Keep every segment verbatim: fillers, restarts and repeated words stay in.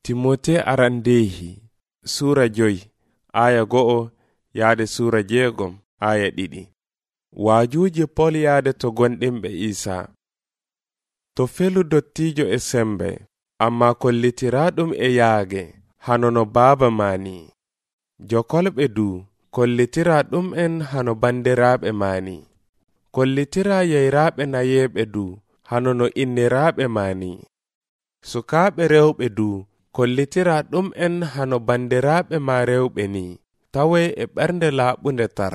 Timote arandehi sura joy aya go'o yaade sura jeegom aya ɗiɗi. Waajuji Pol yaade to gonɗimɓe Isa. To felu dottijo e sembe, amma kollitiraɗum e yaage hanono baaba mani. Jokolɓe du kollitira ɗum en hano bandiraɓe mani. Kollitira yeyraɓe nayeɓe du hanono inniraɓe mani. Sukaaɓe rewɓe du kollitira ɗum en hano bandiraɓe ma rewɓe ni, tawe e ɓernde laaɓunde tar.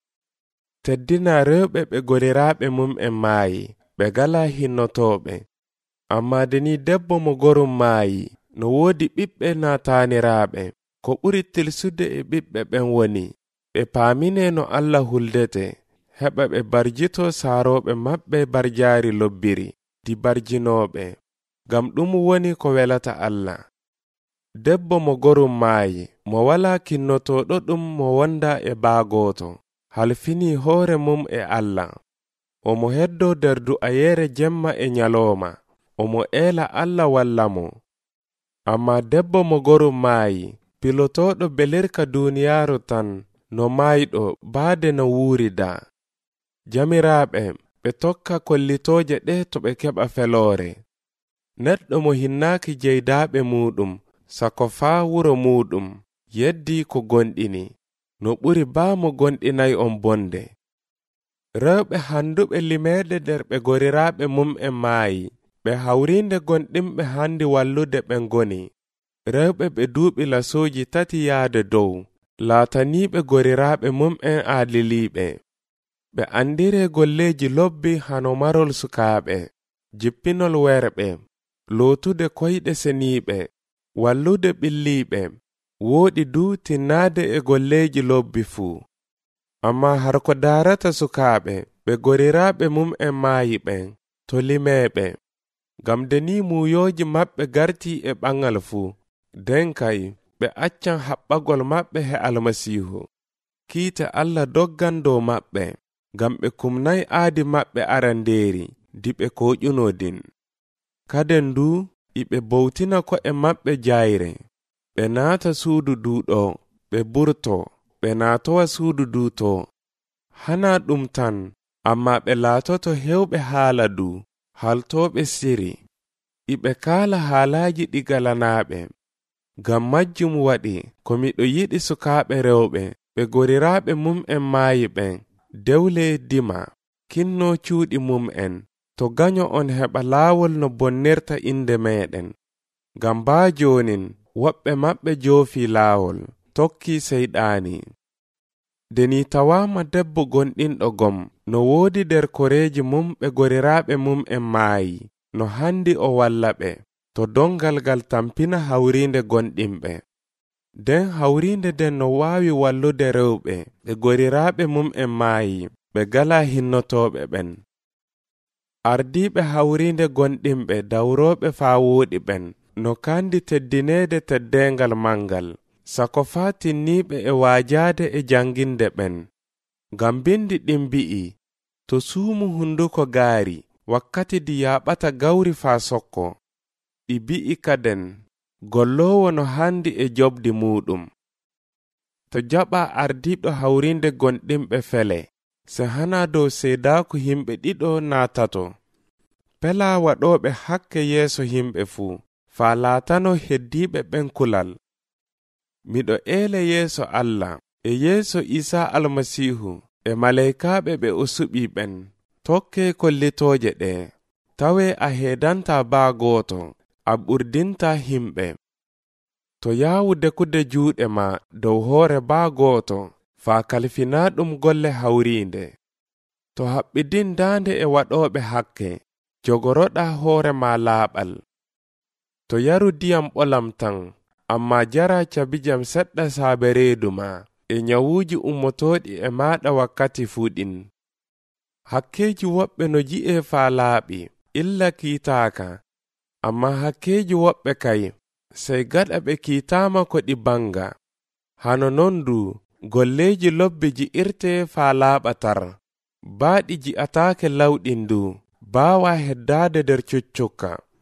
Teddina rewɓe ɓe goliraɓe mum en maayi, ɓe gala hinnotoɓe. Amma deni debbo mo gorum maayi, no woodi ɓiɓɓe nataniraɓe, ko ɓuri tilsude e ɓiɓɓe ɓen woni, ɓe paamine no Allah huldete, heɓa ɓe barjito saaroɓe maɓɓe barjaari lobbiri, di barjinoɓe, gam ɗum woni ko welata Allah. Debbo mo gorum maayi, mo wala kinnotoɗo ɗum mo wonda e baagoto, halfini hoore mum e Allah. Omo heddo der du'ayere jemma e nyaloma, omo eela Allah walla mo. Amma debbo mo gorum maayi, pilotoɗo belirka duniyaaru tan, no maayɗo baade no wuurida. Jamiraɓe, ɓe tokka kollitoje ɗe to ɓe keɓa feloore. Neɗɗo mo hinnaaki jeydaɓe muɗum, sako faa wuro muɗum, yeddi ko gonɗini, no ɓuri baa mo gonɗinay on bonde. Rewɓe handuɓe limeede nder ɓe goriraɓe mum en maayi, ɓe hawrinde gonɗimɓe handi wallude ɓen goni. Rewɓe ɓe duuɓi lasuuji tati yaade dow, laataniɓe goriraɓe mum en aadiliɓe. Ɓe andire golleji lobbi hano marol sukaaɓe, jippinol werɓe, lootude koyɗe seniiɓe, wallude ɓilliɓe, wooɗi du tinnaade e golleji lobbi fuu. Amma har ko daarata sukaaɓe, ɓe goriraɓe mum en maayi ɓen, to limeɓe, gam deni muuyooji maɓɓe garti e ɓangal fuu, den kay ɓe accan haɓɓagol maɓɓe he Almasiihu. Kiite Allah doggan dow maɓɓe, gam ɓe kumnay aadi maɓɓe arandeeri, di ɓe koƴunodin. Kaden du iɓe bowtina ko e maɓɓe jayre, ɓe naata suudu duuɗo, ɓe burto, ɓe naatowa suudu duuto. Hana ɗum tan, amma ɓe laatoto hewɓe haala du, haltoɓe siri, iɓe kaala haalaaji ɗi galanaaɓe. Gam majjum waɗi ko miɗo yiɗi sukaaɓe rewɓe, ɓe goriraɓe mum en maayi ɓen, dewle dima, kinno cuuɗi mum en, to ganyo on heɓa laawol no bonnirta inde meɗen. Gam baa jonin, woɓɓe maɓɓe joofi laawol, tokki seyɗaani. Deni tawama debbo gonɗinɗo gom, no woodi der koreji mum ɓe goriraɓe mum en maayi, no handi o walla ɓe, to dongal gal tampina hawrinde gonɗimɓe. Den hawrinde den no waawi wallude rewɓe, ɓe goriraɓe mum en maayi, ɓe gala hinnotoɓe ɓen. Ardiɓe hawrinde gonɗimɓe dawroɓe faa wooɗi ɓen, no kandi teddineede teddengal mangal, sako faa tinniɓe e waajaade e janginde ɓen. Gam bindi ɗin bi'i, to suumu hunduko gaari, wakkati di yaaɓata gawri faa sokko. Ɗi bi'i kaden, gollowo no handi e jobdi muɗum. To jaɓa ardiɗo hawrinde gonɗimɓe fele, se hana dow seedaaku himɓe ɗiɗo naatato. Pela waɗoɓe hakke yeeso himɓe fuu, faa laatano heddiɓe ɓen kulal. Miɗo eele yeeso Allah, e yeeso Isa Almasiihu, e maleykaaɓe ɓe o suɓi ɓen, tokke kollitooje ɗe, tawe a heedanta baa gooto, a ɓurdinta himɓe. To yaawu dekude juuɗe ma dow hoore baa gooto, faa kalfina ɗum golle hawriinde. To haɓɓidin daande e waɗoɓe hakke, jogoroɗa hoore ma laaɓal. To yaru diyam ɓolam tan, amma jara cabijam seɗɗa saabe reedu ma, e nyawuuji ummotoɗi e maaɗa wakkati fuɗin. Hakkeji woɓɓe no ji'e faa laaɓi, illa kiitaaka, amma hakkeji woɓɓe kay, sey gaɗa ɓe kiitaama ko ɗi banga. Hano non du, golleji lobbi ji'irte faa laaɓatar, baaɗi ji'ataake lawɗin du, baawa heddaade der cuccukka.